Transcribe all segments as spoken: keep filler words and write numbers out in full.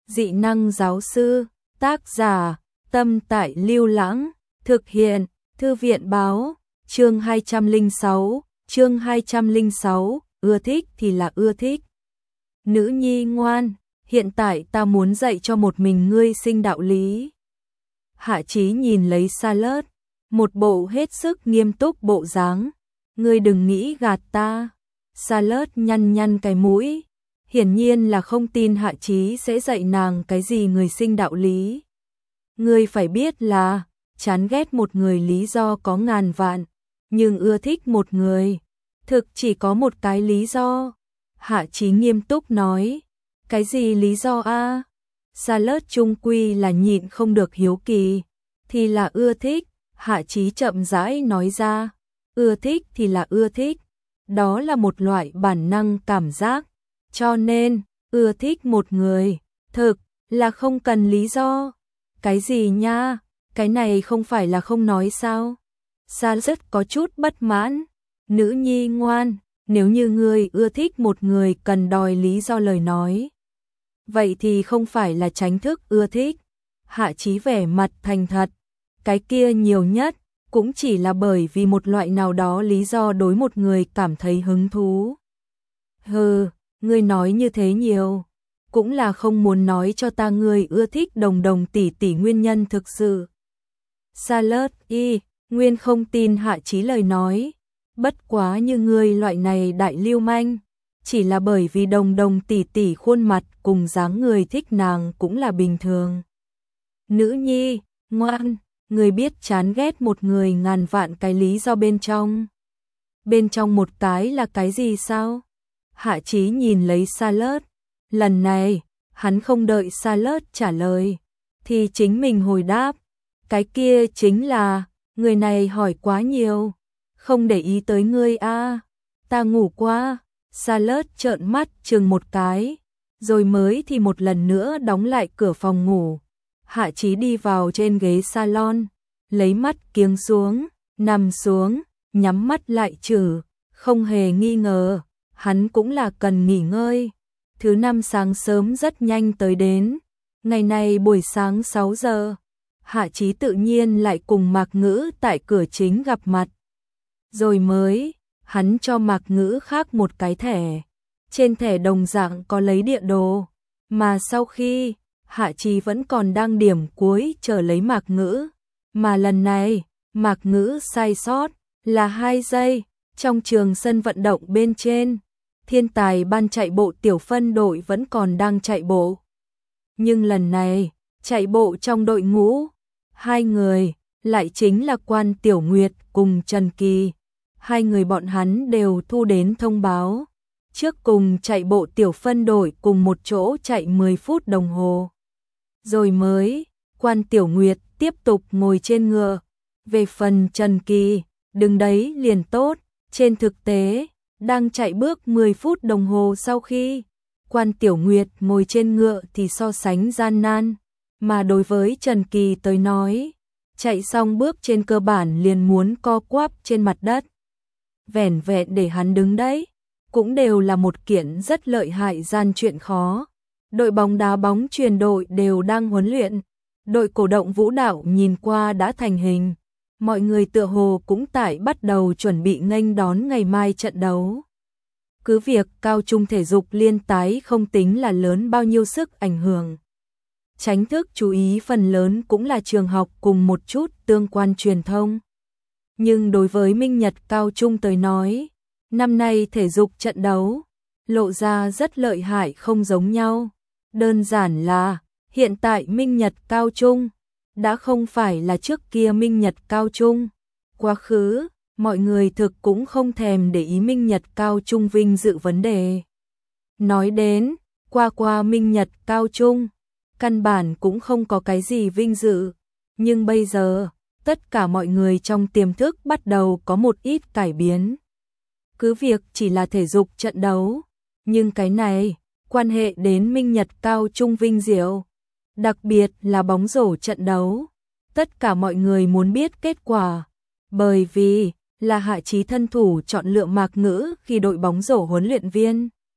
Dị năng giáo sư, tác giả, Tâm Tại Lưu Lãng, thực hiện, Thư viện báo, chương hai trăm lẻ sáu, chương hai trăm lẻ sáu, ưa thích thì là ưa thích. Nữ nhi ngoan, hiện tại ta muốn dạy cho một mình ngươi sinh đạo lý. Hạ Chí nhìn lấy Charlotte, một bộ hết sức nghiêm túc bộ dáng, ngươi đừng nghĩ gạt ta. Charlotte nhăn nhăn cái mũi, hiển nhiên là không tin Hạ Chí sẽ dạy nàng cái gì người sinh đạo lý. Ngươi phải biết là, chán ghét một người lý do có ngàn vạn, nhưng ưa thích một người, thực chỉ có một cái lý do. Hạ Chí nghiêm túc nói, cái gì lý do a? Charlotte trung quy là nhịn không được hiếu kỳ, thì là ưa thích. Hạ Chí chậm rãi nói ra, ưa thích thì là ưa thích, đó là một loại bản năng cảm giác, cho nên, ưa thích một người, thực là không cần lý do. Cái gì nha, cái này không phải là không nói sao? Charlotte có chút bất mãn, nữ nhi ngoan, nếu như ngươi ưa thích một người cần đòi lý do lời nói, vậy thì không phải là tránh thức ưa thích. Hạ Chí vẻ mặt thành thật, cái kia nhiều nhất cũng chỉ là bởi vì một loại nào đó lý do đối một người cảm thấy hứng thú. Hừ, ngươi nói như thế nhiều, cũng là không muốn nói cho ta ngươi ưa thích Đồng Đồng tỷ tỷ nguyên nhân thực sự. Charlotte y, nguyên không tin Hạ Chí lời nói, bất quá như ngươi loại này đại lưu manh, chỉ là bởi vì Đồng Đồng tỷ tỷ khuôn mặt cùng dáng người thích nàng cũng là bình thường. Nữ nhi, ngoan, người biết chán ghét một người ngàn vạn cái lý do bên trong. Bên trong một cái là cái gì sao? Hạ Chí nhìn lấy Charlotte, lần này, hắn không đợi Charlotte trả lời, thì chính mình hồi đáp, cái kia chính là, người này hỏi quá nhiều, không để ý tới ngươi a, ta ngủ qua. Charlotte trợn mắt chừng một cái, rồi mới thì một lần nữa đóng lại cửa phòng ngủ. Hạ Chí đi vào trên ghế salon, lấy mắt kiếng xuống, nằm xuống, nhắm mắt lại trừ, không hề nghi ngờ, hắn cũng là cần nghỉ ngơi. Thứ năm sáng sớm rất nhanh tới đến, ngày này buổi sáng sáu giờ, Hạ Chí tự nhiên lại cùng Mạc Ngữ tại cửa chính gặp mặt. Rồi mới, hắn cho Mạc Ngữ khác một cái thẻ, trên thẻ đồng dạng có lấy địa đồ, mà sau khi Hạ Chí vẫn còn đang điểm cuối chờ lấy Mạc Ngữ, mà lần này, Mạc Ngữ sai sót là hai giây, trong trường sân vận động bên trên, thiên tài ban chạy bộ tiểu phân đội vẫn còn đang chạy bộ. Nhưng lần này, chạy bộ trong đội ngũ, hai người, lại chính là Quan Tiểu Nguyệt cùng Trần Kỳ. Hai người bọn hắn đều thu đến thông báo, trước cùng chạy bộ tiểu phân đội cùng một chỗ chạy mười phút đồng hồ. Rồi mới, Quan Tiểu Nguyệt tiếp tục ngồi trên ngựa. Về phần Trần Kỳ, đứng đấy liền tốt, trên thực tế, đang chạy bước mười phút đồng hồ sau khi Quan Tiểu Nguyệt ngồi trên ngựa thì so sánh gian nan, mà đối với Trần Kỳ tới nói, chạy xong bước trên cơ bản liền muốn co quắp trên mặt đất. Vẻn vẹn để hắn đứng đấy, cũng đều là một kiện rất lợi hại gian chuyện khó. Đội bóng đá bóng chuyền đội đều đang huấn luyện, đội cổ động vũ đạo nhìn qua đã thành hình, mọi người tựa hồ cũng tại bắt đầu chuẩn bị nghênh đón ngày mai trận đấu. Cứ việc cao trung thể dục liên tái không tính là lớn bao nhiêu sức ảnh hưởng, tránh thức chú ý phần lớn cũng là trường học cùng một chút tương quan truyền thông. Nhưng đối với Minh Nhật cao trung tới nói, năm nay thể dục trận đấu lộ ra rất lợi hại không giống nhau. Đơn giản là, hiện tại Minh Nhật cao trung đã không phải là trước kia Minh Nhật cao trung. Quá khứ, mọi người thực cũng không thèm để ý Minh Nhật cao trung vinh dự vấn đề. Nói đến, qua qua Minh Nhật cao trung, căn bản cũng không có cái gì vinh dự, nhưng bây giờ, tất cả mọi người trong tiềm thức bắt đầu có một ít cải biến. Cứ việc chỉ là thể dục trận đấu, nhưng cái này quan hệ đến Minh Nhật cao trung vinh diệu, đặc biệt là bóng rổ trận đấu. Tất cả mọi người muốn biết kết quả, bởi vì là Hạ Chí thân thủ chọn lựa Mạc Ngữ khi đội bóng rổ huấn luyện viên.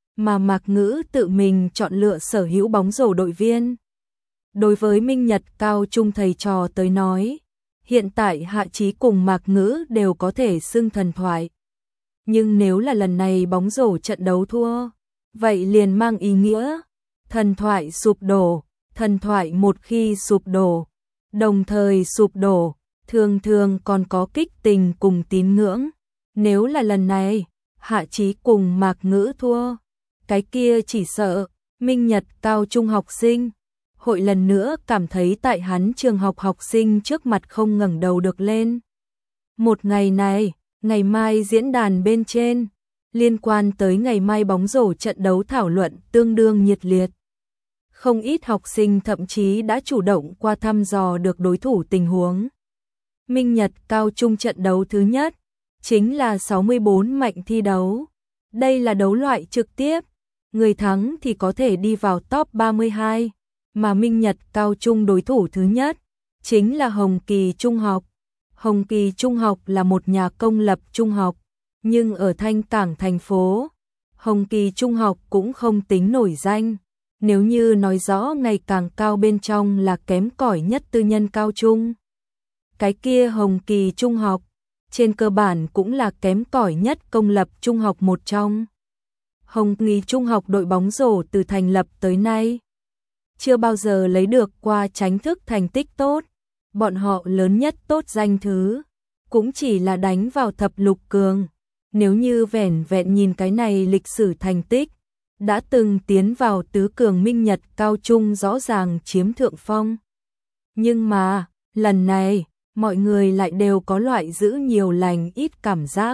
mà Mạc Ngữ tự mình chọn lựa sở hữu bóng rổ đội viên. Đối với Minh Nhật cao trung thầy trò tới nói, hiện tại Hạ Chí cùng Mạc Ngữ đều có thể xưng thần thoại. Nhưng nếu là lần này bóng rổ trận đấu thua, vậy liền mang ý nghĩa thần thoại sụp đổ, thần thoại một khi sụp đổ, đồng thời sụp đổ, thường thường còn có kích tình cùng tín ngưỡng. Nếu là lần này, Hạ Chí cùng Mạc Ngữ thua, cái kia chỉ sợ, Minh Nhật cao trung học sinh, hội lần nữa cảm thấy tại hắn trường học học sinh trước mặt không ngẩng đầu được lên. Một ngày này, ngày mai diễn đàn bên trên, liên quan tới ngày mai bóng rổ trận đấu thảo luận tương đương nhiệt liệt. Không ít học sinh thậm chí đã chủ động qua thăm dò được đối thủ tình huống. Minh Nhật cao trung trận đấu thứ nhất, chính là sáu mươi bốn mạnh thi đấu. Đây là đấu loại trực tiếp, người thắng thì có thể đi vào top ba mươi hai, mà Minh Nhật cao trung đối thủ thứ nhất, chính là Hồng Kỳ Trung học. Hồng Kỳ Trung học là một nhà công lập trung học, nhưng ở Thanh Cảng thành phố, Hồng Kỳ Trung học cũng không tính nổi danh. Nếu như nói rõ ngày càng cao bên trong là kém cỏi nhất tư nhân cao trung, cái kia Hồng Kỳ Trung học, trên cơ bản cũng là kém cỏi nhất công lập trung học một trong. Hồng Kỳ Trung học đội bóng rổ từ thành lập tới nay, chưa bao giờ lấy được qua chính thức thành tích tốt. Bọn họ lớn nhất tốt danh thứ, cũng chỉ là đánh vào thập lục cường. Nếu như vẻn vẹn nhìn cái này lịch sử thành tích, đã từng tiến vào tứ cường Minh Nhật cao trung rõ ràng chiếm thượng phong. Nhưng mà, lần này, mọi người lại đều có loại giữ nhiều lành ít cảm giác.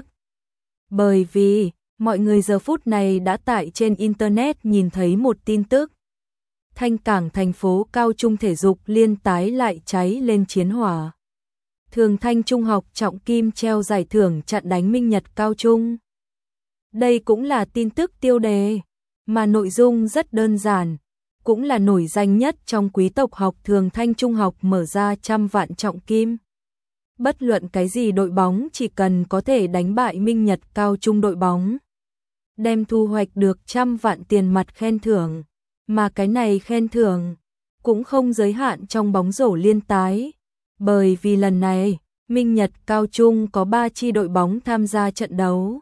Bởi vì, mọi người giờ phút này đã tại trên Internet nhìn thấy một tin tức. Thanh Cảng thành phố cao trung thể dục liên tái lại cháy lên chiến hỏa. Thường Thanh Trung học trọng kim treo giải thưởng chặn đánh Minh Nhật cao trung. Đây cũng là tin tức tiêu đề, mà nội dung rất đơn giản, cũng là nổi danh nhất trong quý tộc học Thường Thanh Trung học mở ra trăm vạn trọng kim. Bất luận cái gì đội bóng chỉ cần có thể đánh bại Minh Nhật cao trung đội bóng, đem thu hoạch được trăm vạn tiền mặt khen thưởng. Mà cái này khen thưởng cũng không giới hạn trong bóng rổ liên tái, bởi vì lần này Minh Nhật cao trung có ba chi đội bóng tham gia trận đấu.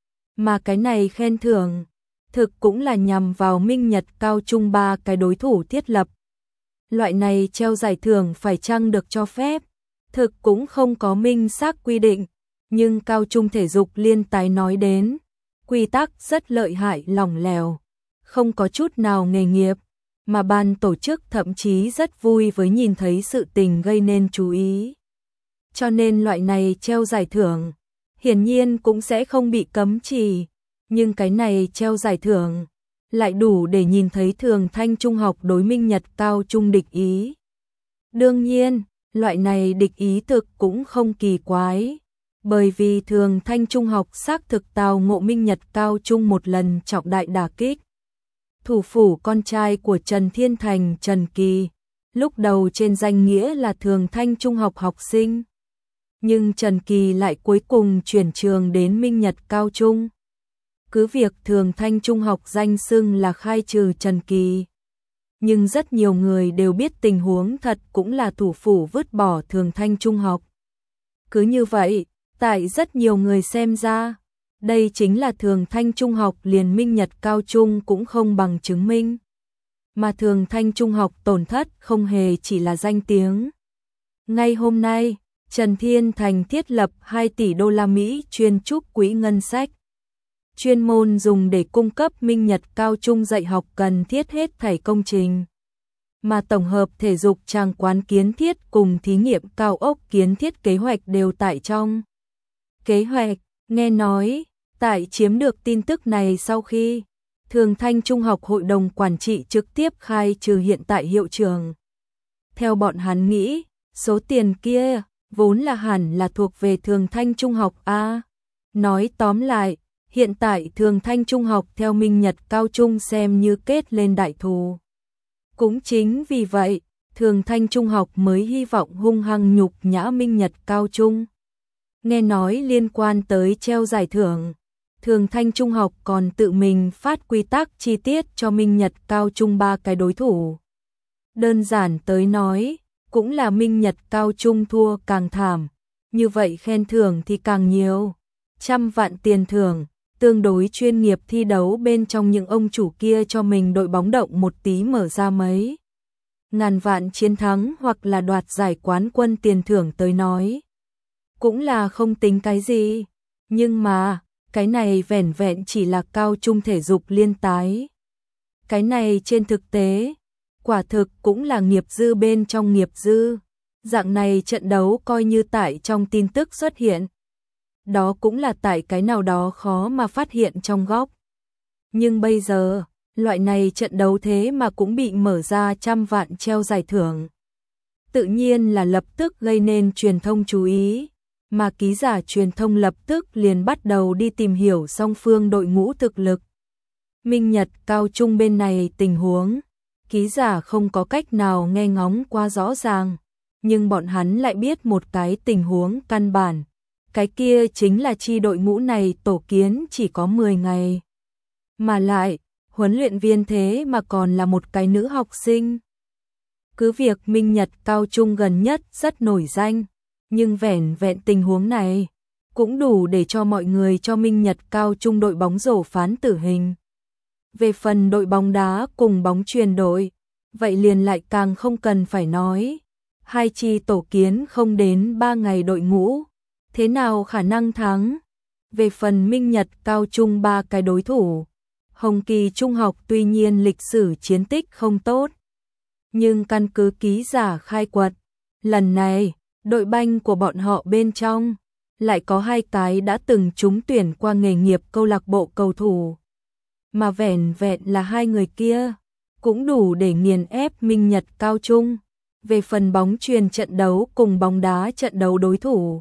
Mà cái này khen thưởng thực cũng là nhằm vào Minh Nhật cao trung ba cái đối thủ thiết lập. Loại này treo giải thưởng phải chăng được cho phép, thực cũng không có minh xác quy định, nhưng cao trung thể dục liên tái nói đến, quy tắc rất lợi hại lỏng lẻo, không có chút nào nghề nghiệp, mà ban tổ chức thậm chí rất vui với nhìn thấy sự tình gây nên chú ý. Cho nên loại này treo giải thưởng, hiển nhiên cũng sẽ không bị cấm chỉ, nhưng cái này treo giải thưởng lại đủ để nhìn thấy Thường Thanh Trung học đối Minh Nhật cao trung địch ý. Đương nhiên, loại này địch ý thực cũng không kỳ quái, bởi vì Thường Thanh Trung học xác thực tào ngộ Minh Nhật cao trung một lần trọng đại đả kích. Thủ phủ con trai của Trần Thiên Thành, Trần Kỳ, lúc đầu trên danh nghĩa là Thường Thanh Trung học học sinh. Nhưng Trần Kỳ lại cuối cùng chuyển trường đến Minh Nhật cao trung. Cứ việc Thường Thanh Trung học danh xưng là khai trừ Trần Kỳ, nhưng rất nhiều người đều biết tình huống thật cũng là thủ phủ vứt bỏ Thường Thanh Trung học. Cứ như vậy, tại rất nhiều người xem ra, đây chính là Thường Thanh Trung học liền Minh Nhật cao trung cũng không bằng chứng minh. Mà Thường Thanh Trung học tổn thất không hề chỉ là danh tiếng. Ngay hôm nay, Trần Thiên Thành thiết lập hai tỷ đô la Mỹ chuyên trúc quỹ ngân sách, chuyên môn dùng để cung cấp Minh Nhật cao trung dạy học cần thiết hết thảy công trình. Mà tổng hợp thể dục tràng quán kiến thiết cùng thí nghiệm cao ốc kiến thiết kế hoạch đều tại trong kế hoạch. Nghe nói, tại chiếm được tin tức này sau khi Thường Thanh Trung học hội đồng quản trị trực tiếp khai trừ hiện tại hiệu trưởng. Theo bọn hắn nghĩ, số tiền kia vốn là hẳn là thuộc về Thường Thanh Trung học A. Nói tóm lại, hiện tại Thường Thanh Trung học theo Minh Nhật cao trung xem như kết lên đại thù. Cũng chính vì vậy, Thường Thanh Trung học mới hy vọng hung hăng nhục nhã Minh Nhật cao trung. Nghe nói liên quan tới treo giải thưởng, Thường Thanh Trung học còn tự mình phát quy tắc chi tiết cho Minh Nhật Cao Trung ba cái đối thủ. Đơn giản tới nói, cũng là Minh Nhật Cao Trung thua càng thảm, như vậy khen thưởng thì càng nhiều. Trăm vạn tiền thưởng, tương đối chuyên nghiệp thi đấu bên trong những ông chủ kia cho mình đội bóng động một tí mở ra mấy ngàn vạn chiến thắng hoặc là đoạt giải quán quân tiền thưởng tới nói. Cũng là không tính cái gì, nhưng mà, cái này vẻn vẹn chỉ là cao trung thể dục liên tái. Cái này trên thực tế, quả thực cũng là nghiệp dư bên trong nghiệp dư. Dạng này trận đấu coi như tại trong tin tức xuất hiện. Đó cũng là tại cái nào đó khó mà phát hiện trong góc. Nhưng bây giờ, loại này trận đấu thế mà cũng bị mở ra trăm vạn treo giải thưởng. Tự nhiên là lập tức gây nên truyền thông chú ý, mà ký giả truyền thông lập tức liền bắt đầu đi tìm hiểu song phương đội ngũ thực lực. Minh Nhật Cao Trung bên này tình huống, ký giả không có cách nào nghe ngóng quá rõ ràng, nhưng bọn hắn lại biết một cái tình huống căn bản. Cái kia chính là chi đội ngũ này tổ kiến chỉ có mười ngày. Mà lại, huấn luyện viên thế mà còn là một cái nữ học sinh. Cứ việc Minh Nhật Cao Trung gần nhất rất nổi danh, nhưng vẻn vẹn tình huống này cũng đủ để cho mọi người cho Minh Nhật Cao Trung đội bóng rổ phán tử hình. Về phần đội bóng đá cùng bóng chuyền đội, vậy liền lại càng không cần phải nói. Hai chi tổ kiến không đến ba ngày đội ngũ, thế nào khả năng thắng? Về phần Minh Nhật Cao Trung ba cái đối thủ, Hồng Kỳ Trung học tuy nhiên lịch sử chiến tích không tốt, nhưng căn cứ ký giả khai quật, lần này, đội banh của bọn họ bên trong, lại có hai cái đã từng trúng tuyển qua nghề nghiệp câu lạc bộ cầu thủ. Mà vẻn vẹn là hai người kia, cũng đủ để nghiền ép Minh Nhật Cao Trung. Về phần bóng chuyền trận đấu cùng bóng đá trận đấu đối thủ,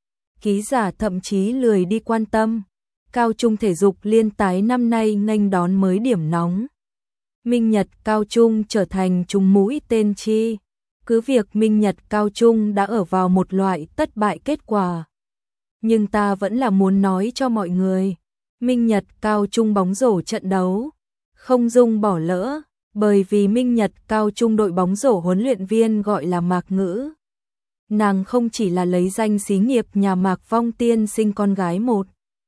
ký giả thậm chí lười đi quan tâm. Cao Trung thể dục liên tái năm nay nghênh đón mới điểm nóng. Minh Nhật Cao Trung trở thành trùng mũi tên chi. Cứ việc Minh Nhật Cao Trung đã ở vào một loại tất bại kết quả. Nhưng ta vẫn là muốn nói cho mọi người, Minh Nhật Cao Trung bóng rổ trận đấu, không dung bỏ lỡ, bởi vì Minh Nhật Cao Trung đội bóng rổ huấn luyện viên gọi là Mạc Ngữ. Nàng không chỉ là lấy danh xí nghiệp nhà Mạc Vong tiên sinh con gái một,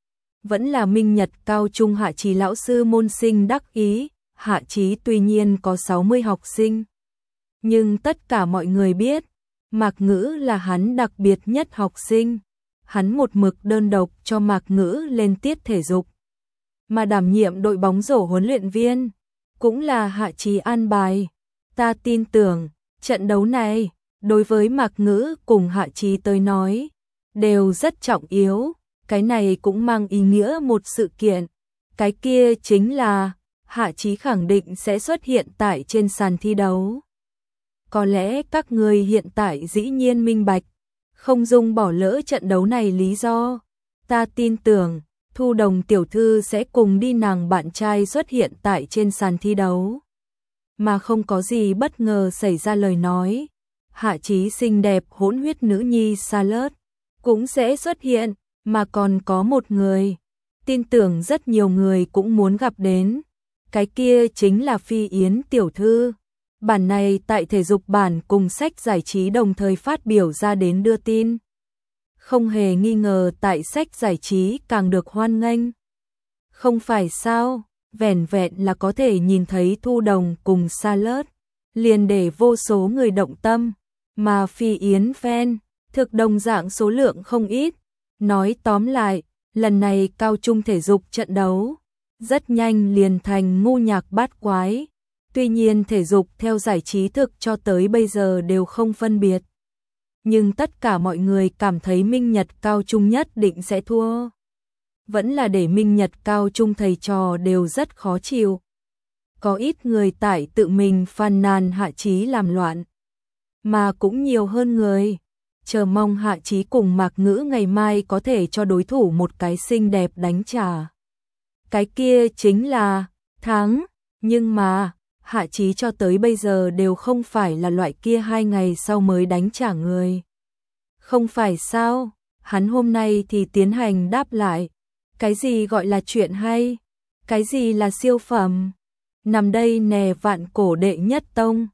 vẫn là Minh Nhật Cao Trung Hạ Trí lão sư môn sinh đắc ý. Hạ Trí tuy nhiên có sáu mươi học sinh, nhưng tất cả mọi người biết, Mạc Ngữ là hắn đặc biệt nhất học sinh. Hắn một mực đơn độc cho Mạc Ngữ lên tiết thể dục, mà đảm nhiệm đội bóng rổ huấn luyện viên cũng là Hạ Trí an bài. Ta tin tưởng, trận đấu này, đối với Mạc Ngữ cùng Hạ Trí tới nói, đều rất trọng yếu. Cái này cũng mang ý nghĩa một sự kiện, cái kia chính là Hạ Trí khẳng định sẽ xuất hiện tại trên sàn thi đấu. Có lẽ các người hiện tại dĩ nhiên minh bạch, không dung bỏ lỡ trận đấu này lý do. Ta tin tưởng, Thu Đồng tiểu thư sẽ cùng đi nàng bạn trai xuất hiện tại trên sàn thi đấu. Mà không có gì bất ngờ xảy ra lời nói, Hạ Trí xinh đẹp hỗn huyết nữ nhi Charlotte cũng sẽ xuất hiện, mà còn có một người, tin tưởng rất nhiều người cũng muốn gặp đến. Cái kia chính là Phi Yến tiểu thư. Bản này tại thể dục bản cùng sách giải trí đồng thời phát biểu ra đến đưa tin. Không hề nghi ngờ tại sách giải trí càng được hoan nghênh. Không phải sao, vẻn vẹn là có thể nhìn thấy Thu Đồng cùng Charlotte, liền để vô số người động tâm, mà Phi Yến fan, thực đồng dạng số lượng không ít. Nói tóm lại, lần này cao trung thể dục trận đấu, rất nhanh liền thành ngu nhạc bát quái. Tuy nhiên thể dục theo giải trí thực cho tới bây giờ đều không phân biệt. Nhưng tất cả mọi người cảm thấy Minh Nhật Cao Trung nhất định sẽ thua. Vẫn là để Minh Nhật Cao Trung thầy trò đều rất khó chịu. Có ít người tại tự mình phàn nàn Hạ Trí làm loạn, mà cũng nhiều hơn người chờ mong Hạ Trí cùng Mạc Ngữ ngày mai có thể cho đối thủ một cái xinh đẹp đánh trả. Cái kia chính là thắng, nhưng mà Hạ Trí cho tới bây giờ đều không phải là loại kia hai ngày sau mới đánh trả người. Không phải sao, hắn hôm nay thì tiến hành đáp lại, Cái gì gọi là chuyện hay? Cái gì là siêu phẩm? Nằm đây nè vạn cổ đệ nhất tông.